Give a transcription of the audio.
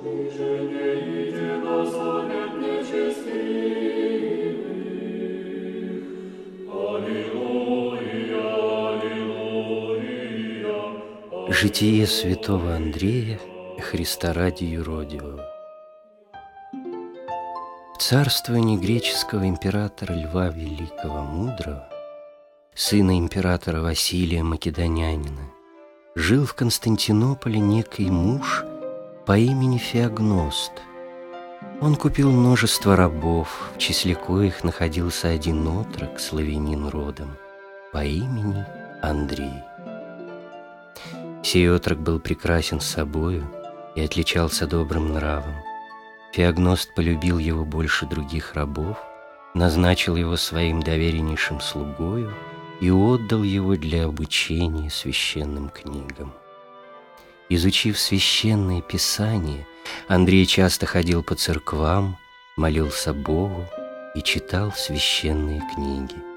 Ниже не иди на совет нечестивых. Аллилуйя, аллилуйя. Житие святого Андрея, Христа ради юродивого. В царствовании греческого императора Льва Великого Мудрого, сына императора Василия Македонянина, жил в Константинополе некий муж по имени Феогност. Он купил множество рабов, в числе коих находился один отрок, славянин родом, по имени Андрей. Сей отрок был прекрасен собою и отличался добрым нравом. Феогност полюбил его больше других рабов, назначил его своим довереннейшим слугою и отдал его для обучения священным книгам. Изучив священное писание, Андрей часто ходил по церквам, молился Богу и читал священные книги.